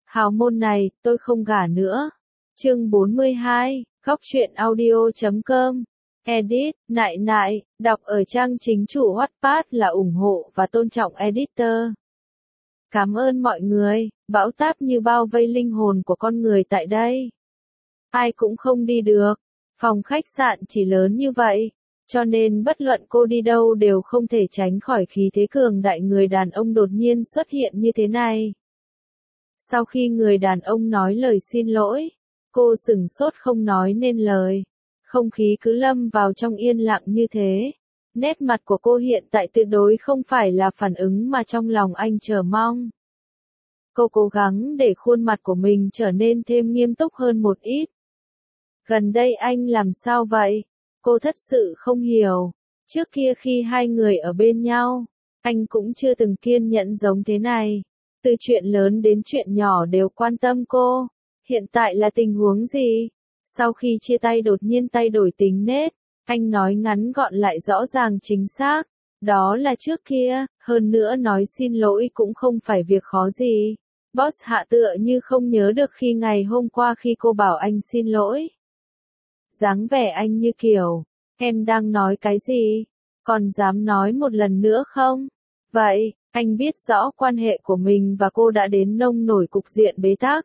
Hào môn này, tôi không gả nữa. Chương 42, Góc truyện audio.com. Edit, nại, đọc ở trang chính chủ Wattpad là ủng hộ và tôn trọng editor. Cảm ơn mọi người, bão táp như bao vây linh hồn của con người tại đây. Ai cũng không đi được, phòng khách sạn chỉ lớn như vậy, cho nên bất luận cô đi đâu đều không thể tránh khỏi khí thế cường đại người đàn ông đột nhiên xuất hiện như thế này. Sau khi người đàn ông nói lời xin lỗi, cô sửng sốt không nói nên lời. Không khí cứ lâm vào trong yên lặng như thế. Nét mặt của cô hiện tại tuyệt đối không phải là phản ứng mà trong lòng anh chờ mong. Cô cố gắng để khuôn mặt của mình trở nên thêm nghiêm túc hơn một ít. Gần đây anh làm sao vậy? Cô thật sự không hiểu. Trước kia khi hai người ở bên nhau, anh cũng chưa từng kiên nhẫn giống thế này. Từ chuyện lớn đến chuyện nhỏ đều quan tâm cô. Hiện tại là tình huống gì? Sau khi chia tay đột nhiên thay đổi tính nết, anh nói ngắn gọn lại rõ ràng chính xác. Đó là trước kia, hơn nữa nói xin lỗi cũng không phải việc khó gì. Boss Hạ tựa như không nhớ được khi ngày hôm qua khi cô bảo anh xin lỗi. Dáng vẻ anh như kiểu, em đang nói cái gì? Còn dám nói một lần nữa không? Vậy, anh biết rõ quan hệ của mình và cô đã đến nông nổi cục diện bế tắc.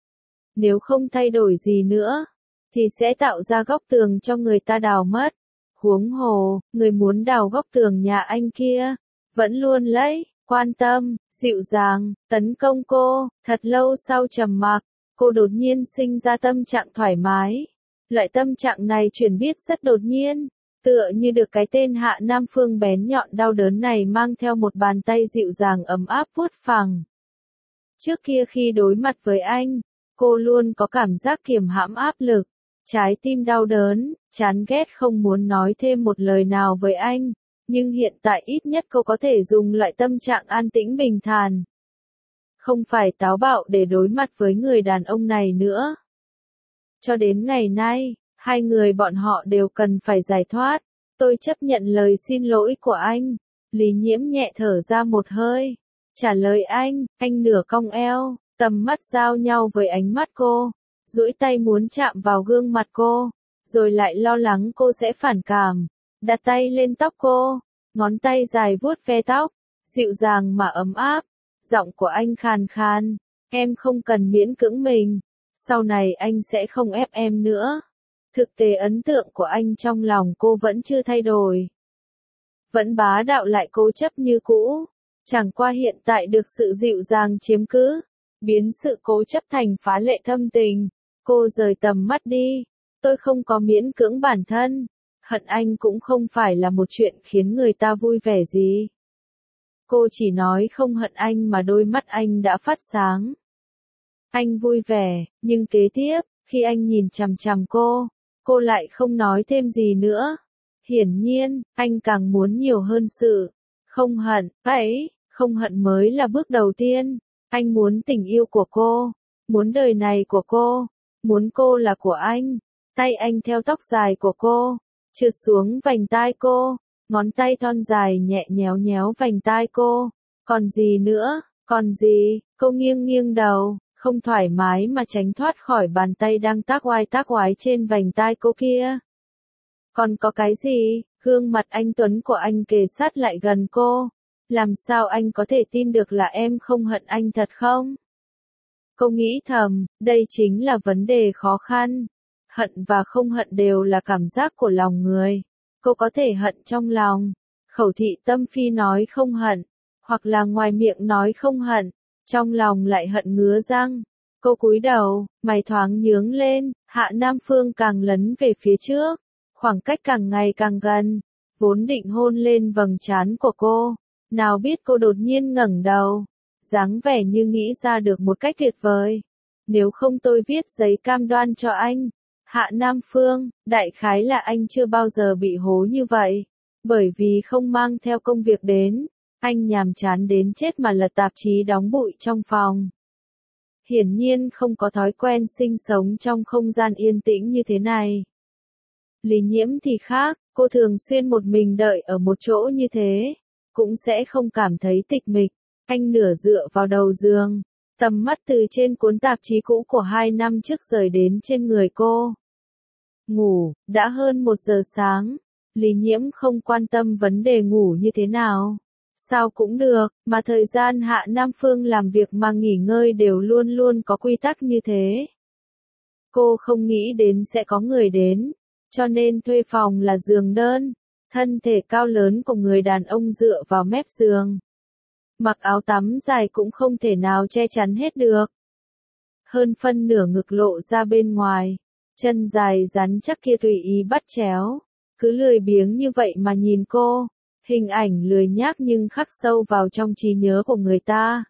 Nếu không thay đổi gì nữa, thì sẽ tạo ra góc tường cho người ta đào mất. Huống hồ, người muốn đào góc tường nhà anh kia, vẫn luôn quan tâm, dịu dàng, tấn công cô. Thật lâu sau trầm mặc, cô đột nhiên sinh ra tâm trạng thoải mái. Loại tâm trạng này chuyển biến rất đột nhiên, tựa như được cái tên Hạ Nam Phương bén nhọn đau đớn này mang theo một bàn tay dịu dàng ấm áp vuốt phẳng. Trước kia khi đối mặt với anh, cô luôn có cảm giác kiềm hãm áp lực, trái tim đau đớn, chán ghét không muốn nói thêm một lời nào với anh, nhưng hiện tại ít nhất cô có thể dùng loại tâm trạng an tĩnh bình thản. Không phải táo bạo để đối mặt với người đàn ông này nữa. Cho đến ngày nay, hai người bọn họ đều cần phải giải thoát. Tôi chấp nhận lời xin lỗi của anh. Lý Nhiễm nhẹ thở ra một hơi. Trả lời anh nửa cong eo, tầm mắt giao nhau với ánh mắt cô. Duỗi tay muốn chạm vào gương mặt cô, rồi lại lo lắng cô sẽ phản cảm. Đặt tay lên tóc cô, ngón tay dài vuốt ve tóc, dịu dàng mà ấm áp. Giọng của anh khàn khàn, em không cần miễn cưỡng mình. Sau này anh sẽ không ép em nữa. Thực tế ấn tượng của anh trong lòng cô vẫn chưa thay đổi. Vẫn bá đạo lại cố chấp như cũ. Chẳng qua hiện tại được sự dịu dàng chiếm cứ, biến sự cố chấp thành phá lệ thâm tình. Cô rời tầm mắt đi. Tôi không có miễn cưỡng bản thân. Hận anh cũng không phải là một chuyện khiến người ta vui vẻ gì. Cô chỉ nói không hận anh mà đôi mắt anh đã phát sáng. Anh vui vẻ, nhưng kế tiếp, khi anh nhìn chằm chằm cô lại không nói thêm gì nữa. Hiển nhiên, anh càng muốn nhiều hơn sự không hận, không hận mới là bước đầu tiên. Anh muốn tình yêu của cô, muốn đời này của cô, muốn cô là của anh. Tay anh theo tóc dài của cô, trượt xuống vành tai cô, ngón tay thon dài nhẹ nhéo vành tai cô. Còn gì nữa, còn gì? Cô nghiêng đầu, không thoải mái mà tránh thoát khỏi bàn tay đang tác oái trên vành tai cô kia. Còn có cái gì? Gương mặt anh tuấn của anh kề sát lại gần cô. Làm sao anh có thể tin được là em không hận anh thật không? Cô nghĩ thầm, đây chính là vấn đề khó khăn. Hận và không hận đều là cảm giác của lòng người. Cô có thể hận trong lòng, khẩu thị tâm phi nói không hận, hoặc là ngoài miệng nói không hận, trong lòng lại hận ngứa răng. Cô cúi đầu, mày thoáng nhướng lên. Hạ Nam Phương càng lấn về phía trước, khoảng cách càng ngày càng gần, vốn định hôn lên vầng trán của cô. Nào biết cô đột nhiên ngẩng đầu, dáng vẻ như nghĩ ra được một cách tuyệt vời. Nếu không tôi viết giấy cam đoan cho anh. Hạ Nam Phương, đại khái là anh chưa bao giờ bị hố như vậy. Bởi vì không mang theo công việc đến, anh nhàm chán đến chết mà lật tạp chí đóng bụi trong phòng. Hiển nhiên không có thói quen sinh sống trong không gian yên tĩnh như thế này. Lý Nhiễm thì khác, cô thường xuyên một mình đợi ở một chỗ như thế, cũng sẽ không cảm thấy tịch mịch. Anh nửa dựa vào đầu giường, Tầm mắt từ trên cuốn tạp chí cũ của 2 năm trước rời đến trên người cô. Ngủ, đã hơn 1 giờ sáng. Lý Nhiễm không quan tâm vấn đề ngủ như thế nào. Sao cũng được, mà thời gian Hạ Nam Phương làm việc mà nghỉ ngơi đều luôn luôn có quy tắc như thế. Cô không nghĩ đến sẽ có người đến, cho nên thuê phòng là giường đơn. Thân thể cao lớn của người đàn ông dựa vào mép giường. Mặc áo tắm dài cũng không thể nào che chắn hết được. Hơn phân nửa ngực lộ ra bên ngoài, chân dài rắn chắc kia tùy ý bắt chéo. Cứ lười biếng như vậy mà nhìn cô, hình ảnh lười nhác nhưng khắc sâu vào trong trí nhớ của người ta.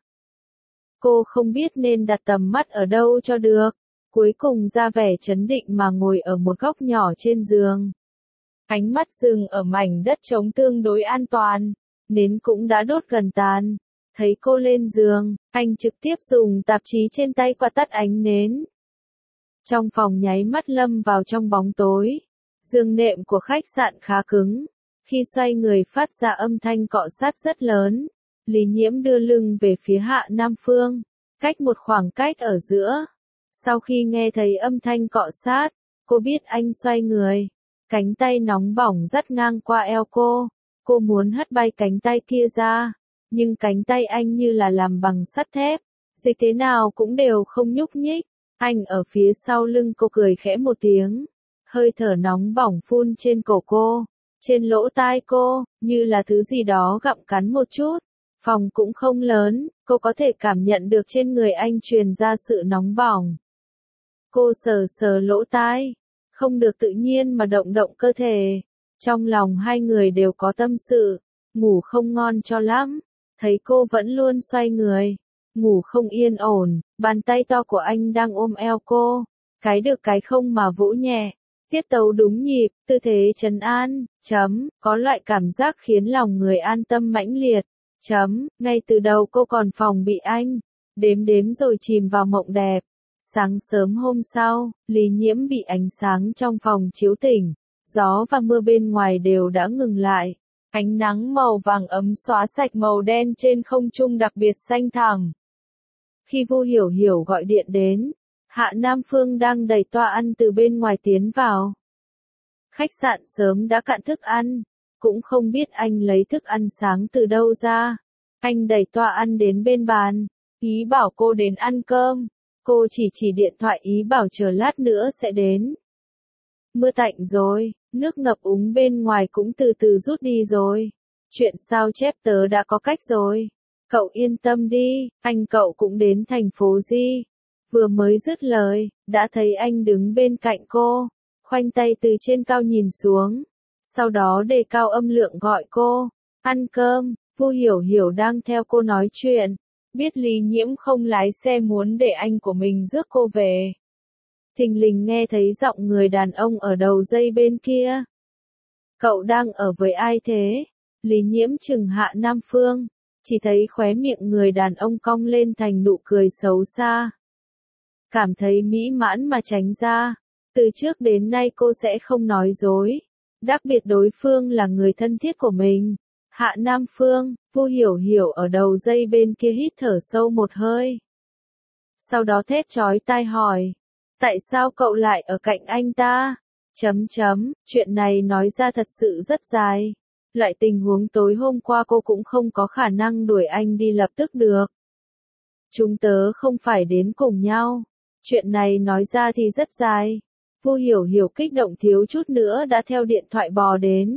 Cô không biết nên đặt tầm mắt ở đâu cho được, cuối cùng ra vẻ trấn định mà ngồi ở một góc nhỏ trên giường. Ánh mắt dừng ở mảnh đất trống tương đối an toàn, nến cũng đã đốt gần tàn. Thấy cô lên giường, anh trực tiếp dùng tạp chí trên tay qua tắt ánh nến. Trong phòng nháy mắt lâm vào trong bóng tối. Giường nệm của khách sạn khá cứng. Khi xoay người phát ra âm thanh cọ sát rất lớn. Lý Nhiễm đưa lưng về phía Hạ Nam Phương, cách một khoảng cách ở giữa. Sau khi nghe thấy âm thanh cọ sát, cô biết anh xoay người. Cánh tay nóng bỏng dắt ngang qua eo cô. Cô muốn hất bay cánh tay kia ra. Nhưng cánh tay anh như là làm bằng sắt thép. Dịch thế nào cũng đều không nhúc nhích. Anh ở phía sau lưng cô cười khẽ một tiếng. Hơi thở nóng bỏng phun trên cổ cô. Trên lỗ tai cô, như là thứ gì đó gặm cắn một chút. Phòng cũng không lớn, cô có thể cảm nhận được trên người anh truyền ra sự nóng bỏng. Cô sờ sờ lỗ tai, không được tự nhiên mà động động cơ thể. Trong lòng hai người đều có tâm sự, ngủ không ngon cho lắm. Thấy cô vẫn luôn xoay người, ngủ không yên ổn, bàn tay to của anh đang ôm eo cô. Cái được cái không mà vỗ nhẹ. Tiết tấu đúng nhịp, tư thế trấn an, có loại cảm giác khiến lòng người an tâm mãnh liệt, ngay từ đầu cô còn phòng bị anh, đếm rồi chìm vào mộng đẹp. Sáng sớm hôm sau, Lý Nhiễm bị ánh sáng trong phòng chiếu tỉnh, gió và mưa bên ngoài đều đã ngừng lại. Ánh nắng màu vàng ấm xóa sạch màu đen trên không trung đặc biệt xanh thẳm. Khi Vu Hiểu Hiểu gọi điện đến, Hạ Nam Phương đang đẩy toa ăn từ bên ngoài tiến vào. Khách sạn sớm đã cạn thức ăn, cũng không biết anh lấy thức ăn sáng từ đâu ra. Anh đẩy toa ăn đến bên bàn, ý bảo cô đến ăn cơm. Cô chỉ điện thoại ý bảo chờ lát nữa sẽ đến. Mưa tạnh rồi, nước ngập úng bên ngoài cũng từ từ rút đi rồi. Chuyện sao chép tớ đã có cách rồi. Cậu yên tâm đi, anh cậu cũng đến thành phố Di. Vừa mới dứt lời, đã thấy anh đứng bên cạnh cô, khoanh tay từ trên cao nhìn xuống. Sau đó đề cao âm lượng gọi cô, ăn cơm. Vu Hiểu Hiểu đang theo cô nói chuyện, biết Lý Nhiễm không lái xe muốn để anh của mình rước cô về. Thình lình nghe thấy giọng người đàn ông ở đầu dây bên kia. Cậu đang ở với ai thế? Lý Nhiễm chừng Hạ Nam Phương, chỉ thấy khóe miệng người đàn ông cong lên thành nụ cười xấu xa. Cảm thấy mỹ mãn mà tránh ra. Từ trước đến nay cô sẽ không nói dối. Đặc biệt đối phương là người thân thiết của mình. Hạ Nam Phương, Vu Hiểu Hiểu ở đầu dây bên kia hít thở sâu một hơi. Sau đó thét chói tai hỏi. Tại sao cậu lại ở cạnh anh ta? Chuyện này nói ra thật sự rất dài. Loại tình huống tối hôm qua cô cũng không có khả năng đuổi anh đi lập tức được. Chúng tớ không phải đến cùng nhau. Chuyện này nói ra thì rất dài. Vu Hiểu Hiểu kích động thiếu chút nữa đã theo điện thoại bò đến.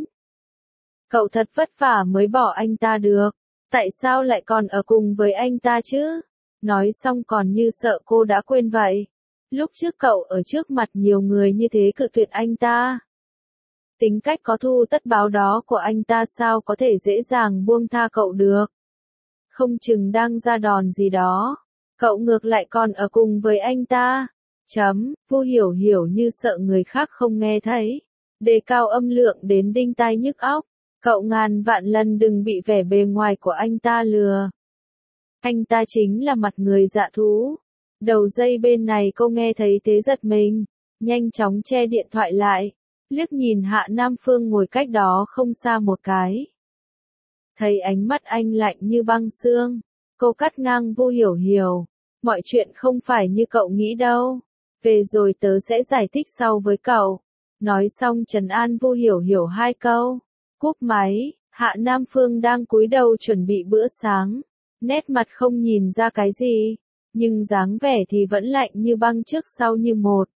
Cậu thật vất vả mới bỏ anh ta được. Tại sao lại còn ở cùng với anh ta chứ? Nói xong còn như sợ cô đã quên vậy. Lúc trước cậu ở trước mặt nhiều người như thế cự tuyệt anh ta. Tính cách có thù tất báo đó của anh ta sao có thể dễ dàng buông tha cậu được. Không chừng đang ra đòn gì đó. Cậu ngược lại còn ở cùng với anh ta. Vu Hiểu Hiểu như sợ người khác không nghe thấy. Đề cao âm lượng đến đinh tai nhức óc. Cậu ngàn vạn lần đừng bị vẻ bề ngoài của anh ta lừa. Anh ta chính là mặt người dạ thú. Đầu dây bên này cô nghe thấy thế giật mình. Nhanh chóng che điện thoại lại. Liếc nhìn Hạ Nam Phương ngồi cách đó không xa một cái. Thấy ánh mắt anh lạnh như băng xương. Cô cắt ngang Vu Hiểu Hiểu. mọi chuyện không phải như cậu nghĩ đâu. Về rồi tớ sẽ giải thích sau với cậu. Nói xong trấn an Vu Hiểu Hiểu 2 câu. Cúp máy, Hạ Nam Phương đang cúi đầu chuẩn bị bữa sáng. Nét mặt không nhìn ra cái gì, nhưng dáng vẻ thì vẫn lạnh như băng trước sau như một.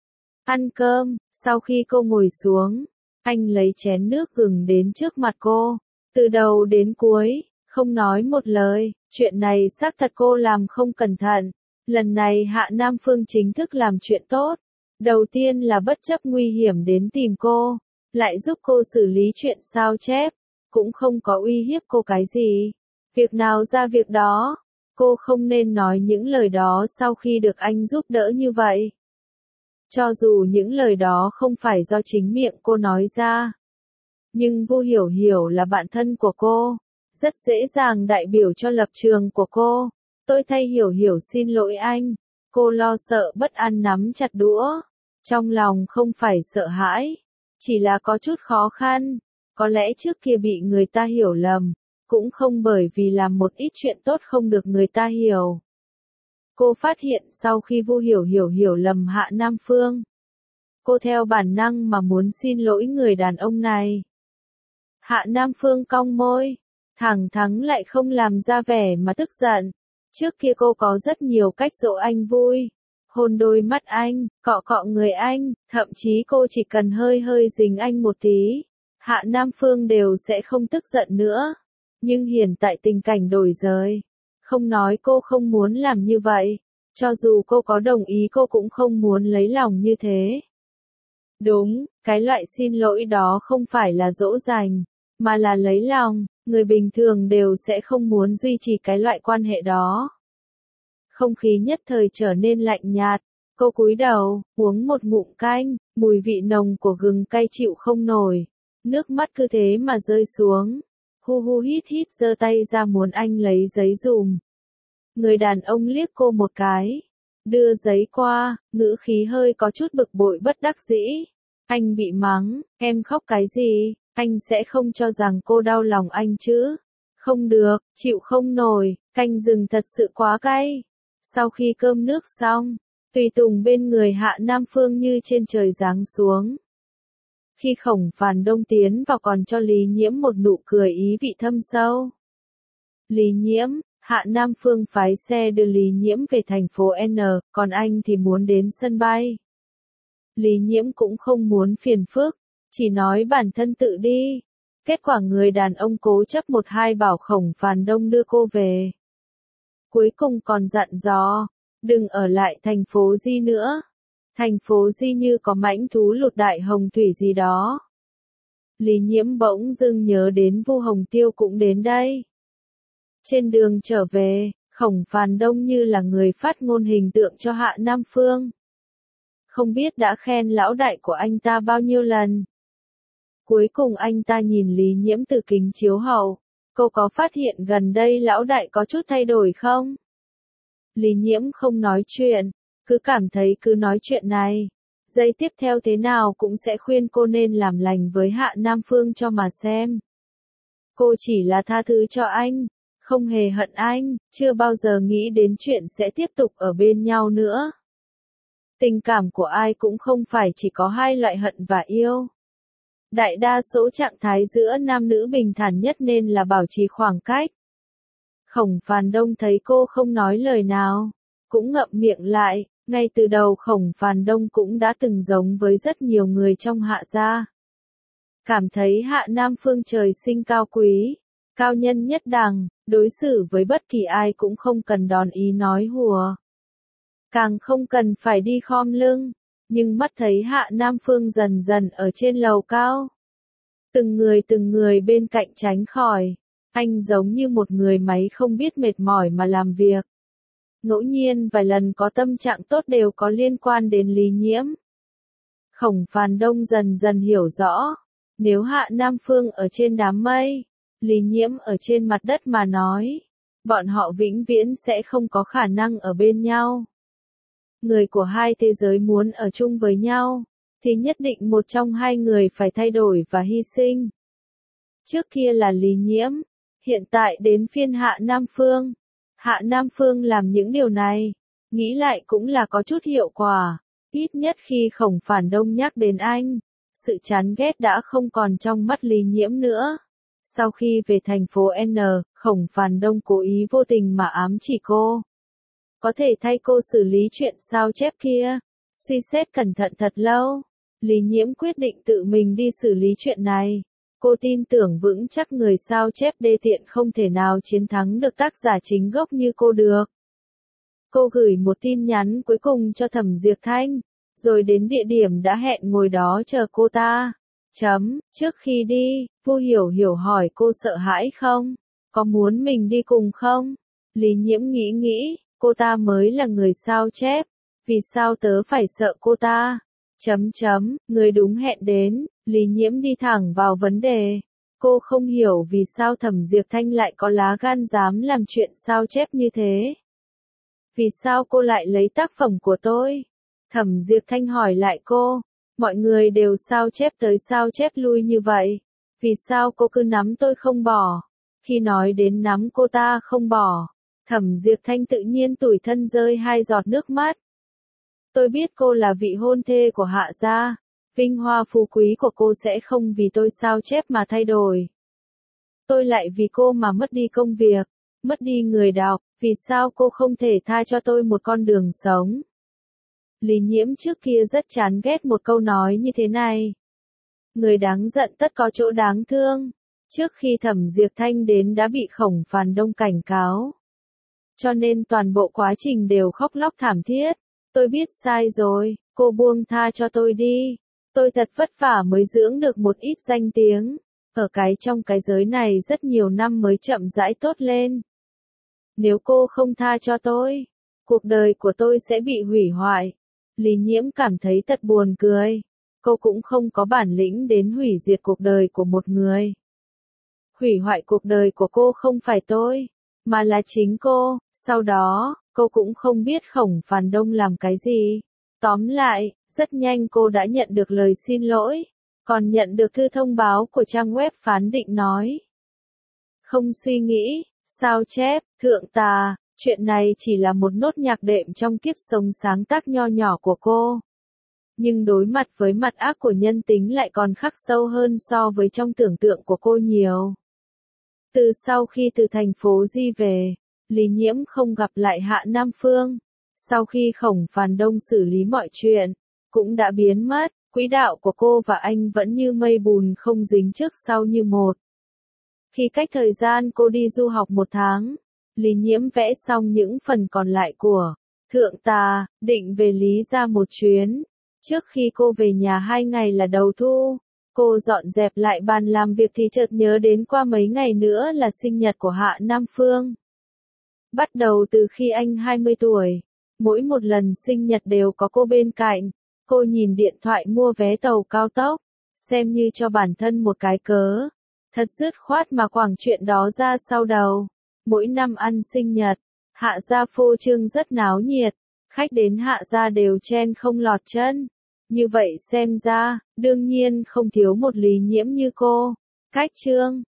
Ăn cơm, sau khi cô ngồi xuống, anh lấy chén nước gừng đến trước mặt cô. Từ đầu đến cuối, không nói một lời, chuyện này xác thật cô làm không cẩn thận. Lần này Hạ Nam Phương chính thức làm chuyện tốt. Đầu tiên là bất chấp nguy hiểm đến tìm cô, lại giúp cô xử lý chuyện sao chép, cũng không có uy hiếp cô cái gì. Việc nào ra việc đó, cô không nên nói những lời đó sau khi được anh giúp đỡ như vậy. Cho dù những lời đó không phải do chính miệng cô nói ra. Nhưng Vu Hiểu Hiểu là bạn thân của cô, rất dễ dàng đại biểu cho lập trường của cô. Tôi thay Hiểu Hiểu xin lỗi anh. Cô lo sợ bất an nắm chặt đũa. Trong lòng không phải sợ hãi, chỉ là có chút khó khăn. Có lẽ trước kia bị người ta hiểu lầm, cũng không bởi vì làm một ít chuyện tốt không được người ta hiểu. Cô phát hiện sau khi Vu Hiểu Hiểu hiểu lầm Hạ Nam Phương, cô theo bản năng mà muốn xin lỗi người đàn ông này. Hạ Nam Phương cong môi, thẳng thắn lại không làm ra vẻ mà tức giận. Trước kia cô có rất nhiều cách dỗ anh vui. Hôn đôi mắt anh, cọ cọ người anh, thậm chí cô chỉ cần hơi hơi dính anh một tí. Hạ Nam Phương đều sẽ không tức giận nữa. Nhưng hiện tại tình cảnh đổi rồi. Không nói cô không muốn làm như vậy. Cho dù cô có đồng ý cô cũng không muốn lấy lòng như thế. Đúng, cái loại xin lỗi đó không phải là dỗ dành, mà là lấy lòng. Người bình thường đều sẽ không muốn duy trì cái loại quan hệ đó. Không khí nhất thời trở nên lạnh nhạt. Cô cúi đầu, uống một ngụm canh, mùi vị nồng của gừng cay chịu không nổi. Nước mắt cứ thế mà rơi xuống. Hu hu hít hít giơ tay ra muốn anh lấy giấy dùm. Người đàn ông liếc cô một cái. Đưa giấy qua, ngữ khí hơi có chút bực bội bất đắc dĩ. Anh bị mắng, em khóc cái gì, anh sẽ không cho rằng cô đau lòng anh chứ. Không được, chịu không nổi, canh rừng thật sự quá cay. Sau khi cơm nước xong, tùy tùng bên người Hạ Nam Phương như trên trời giáng xuống. Khi Khổng Phàn Đông tiến vào còn cho Lý Nhiễm một nụ cười ý vị thâm sâu. Lý Nhiễm, Hạ Nam Phương phái xe đưa Lý Nhiễm về thành phố N, còn anh thì muốn đến sân bay. Lý Nhiễm cũng không muốn phiền phức, chỉ nói bản thân tự đi. Kết quả người đàn ông cố chấp một hai bảo Khổng Phàn Đông đưa cô về. Cuối cùng còn dặn dò, đừng ở lại thành phố Di nữa. Thành phố Di như có mãnh thú lụt đại hồng thủy gì đó. Lý Nhiễm bỗng dưng nhớ đến Vu Hồng Tiêu cũng đến đây. Trên đường trở về, Khổng Phàn Đông như là người phát ngôn hình tượng cho Hạ Nam Phương. Không biết đã khen lão đại của anh ta bao nhiêu lần. Cuối cùng anh ta nhìn Lý Nhiễm từ kính chiếu hậu. Cô có phát hiện gần đây lão đại có chút thay đổi không? Lý Nhiễm không nói chuyện, cứ cảm thấy cứ nói chuyện này. Giây tiếp theo thế nào cũng sẽ khuyên cô nên làm lành với Hạ Nam Phương cho mà xem. Cô chỉ là tha thứ cho anh, không hề hận anh, chưa bao giờ nghĩ đến chuyện sẽ tiếp tục ở bên nhau nữa. Tình cảm của ai cũng không phải chỉ có hai loại hận và yêu. Đại đa số trạng thái giữa nam nữ bình thản nhất nên là bảo trì khoảng cách. Khổng Phàn Đông thấy cô không nói lời nào, cũng ngậm miệng lại. Ngay từ đầu Khổng Phàn Đông cũng đã từng giống với rất nhiều người trong Hạ gia. Cảm thấy Hạ Nam Phương trời sinh cao quý, cao nhân nhất đẳng, đối xử với bất kỳ ai cũng không cần đòn ý nói hùa. Càng không cần phải đi khom lưng, nhưng mắt thấy Hạ Nam Phương dần dần ở trên lầu cao. Từng người bên cạnh tránh khỏi, anh giống như một người máy không biết mệt mỏi mà làm việc. Ngẫu nhiên vài lần có tâm trạng tốt đều có liên quan đến Lý Nhiễm. Khổng Phàn Đông dần dần hiểu rõ, nếu Hạ Nam Phương ở trên đám mây, Lý Nhiễm ở trên mặt đất mà nói, bọn họ vĩnh viễn sẽ không có khả năng ở bên nhau. Người của hai thế giới muốn ở chung với nhau, thì nhất định một trong hai người phải thay đổi và hy sinh. Trước kia là Lý Nhiễm, hiện tại đến phiên Hạ Nam Phương. Hạ Nam Phương làm những điều này, Nghĩ lại cũng là có chút hiệu quả. Ít nhất khi Khổng Phản Đông nhắc đến anh, sự chán ghét đã không còn trong mắt Lý Nhiễm nữa. Sau khi về thành phố N, Khổng Phản Đông cố ý vô tình mà ám chỉ cô. Có thể thay cô xử lý chuyện sao chép kia. Suy xét cẩn thận thật lâu, Lý Nhiễm quyết định tự mình đi xử lý chuyện này. Cô tin tưởng vững chắc người sao chép đê tiện không thể nào chiến thắng được tác giả chính gốc như cô được. Cô gửi một tin nhắn cuối cùng cho Thẩm Diệp Thanh, rồi đến địa điểm đã hẹn ngồi đó chờ cô ta. Trước khi đi, Vu Hiểu Hiểu hỏi cô sợ hãi không? Có muốn mình đi cùng không? Lý Nhiễm nghĩ, cô ta mới là người sao chép, vì sao tớ phải sợ cô ta? Người đúng hẹn đến, Lý Nhiễm đi thẳng vào vấn đề. Cô không hiểu vì sao Thẩm Diệp Thanh lại có lá gan dám làm chuyện sao chép như thế. Vì sao cô lại lấy tác phẩm của tôi? Thẩm Diệp Thanh hỏi lại cô, mọi người đều sao chép tới sao chép lui như vậy. Vì sao cô cứ nắm tôi không bỏ? Khi nói đến nắm cô ta không bỏ, Thẩm Diệp Thanh tự nhiên tủi thân rơi 2 giọt nước mắt. Tôi biết cô là vị hôn thê của Hạ gia, vinh hoa phú quý của cô sẽ không vì tôi sao chép mà thay đổi. Tôi lại vì cô mà mất đi công việc, mất đi người đọc, vì sao cô không thể tha cho tôi một con đường sống? Lý Nhiễm trước kia rất chán ghét một câu nói như thế này. Người đáng giận tất có chỗ đáng thương. Trước khi Thẩm Diệp Thanh đến đã bị Khổng Phản Đông cảnh cáo. Cho nên toàn bộ quá trình đều khóc lóc thảm thiết. Tôi biết sai rồi, cô buông tha cho tôi đi. Tôi thật vất vả mới dưỡng được một ít danh tiếng. Ở trong cái giới này rất nhiều năm mới chậm rãi tốt lên. Nếu cô không tha cho tôi, cuộc đời của tôi sẽ bị hủy hoại. Lý Nhiễm cảm thấy thật buồn cười. Cô cũng không có bản lĩnh đến hủy diệt cuộc đời của một người. Hủy hoại cuộc đời của cô không phải tôi, mà là chính cô. Sau đó, cô cũng không biết Khổng Phản Đông làm cái gì. Tóm lại, rất nhanh cô đã nhận được lời xin lỗi, còn nhận được thư thông báo của trang web phán định nói. Không suy nghĩ, sao chép, thượng tà, chuyện này chỉ là một nốt nhạc đệm trong kiếp sống sáng tác nho nhỏ của cô. Nhưng đối mặt với mặt ác của nhân tính lại còn khắc sâu hơn so với trong tưởng tượng của cô nhiều. Từ sau khi từ thành phố Di về, Lý Nhiễm không gặp lại Hạ Nam Phương. Sau khi Khổng Phản Đông xử lý mọi chuyện, cũng đã biến mất, quỹ đạo của cô và anh vẫn như mây bùn không dính trước sau như một. Khi cách thời gian cô đi du học 1 tháng, Lý Nhiễm vẽ xong những phần còn lại của Thượng Tà, định về Lý ra một chuyến. Trước khi cô về nhà 2 ngày là đầu thu, cô dọn dẹp lại bàn làm việc thì chợt nhớ đến qua mấy ngày nữa là sinh nhật của Hạ Nam Phương. Bắt đầu từ khi anh 20 tuổi, mỗi một lần sinh nhật đều có cô bên cạnh. Cô nhìn điện thoại mua vé tàu cao tốc, xem như cho bản thân một cái cớ. Thật dứt khoát mà quẳng chuyện đó ra sau đầu. Mỗi năm ăn sinh nhật, Hạ gia phô trương rất náo nhiệt, khách đến Hạ gia đều chen không lọt chân. Như vậy xem ra, đương nhiên không thiếu một Lý Nhiễm như cô. Cách chương